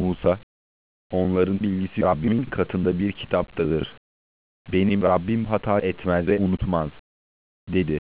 Musa, onların bilgisi Rabbimin katında bir kitaptadır. Benim Rabbim hata etmez ve unutmaz, dedi.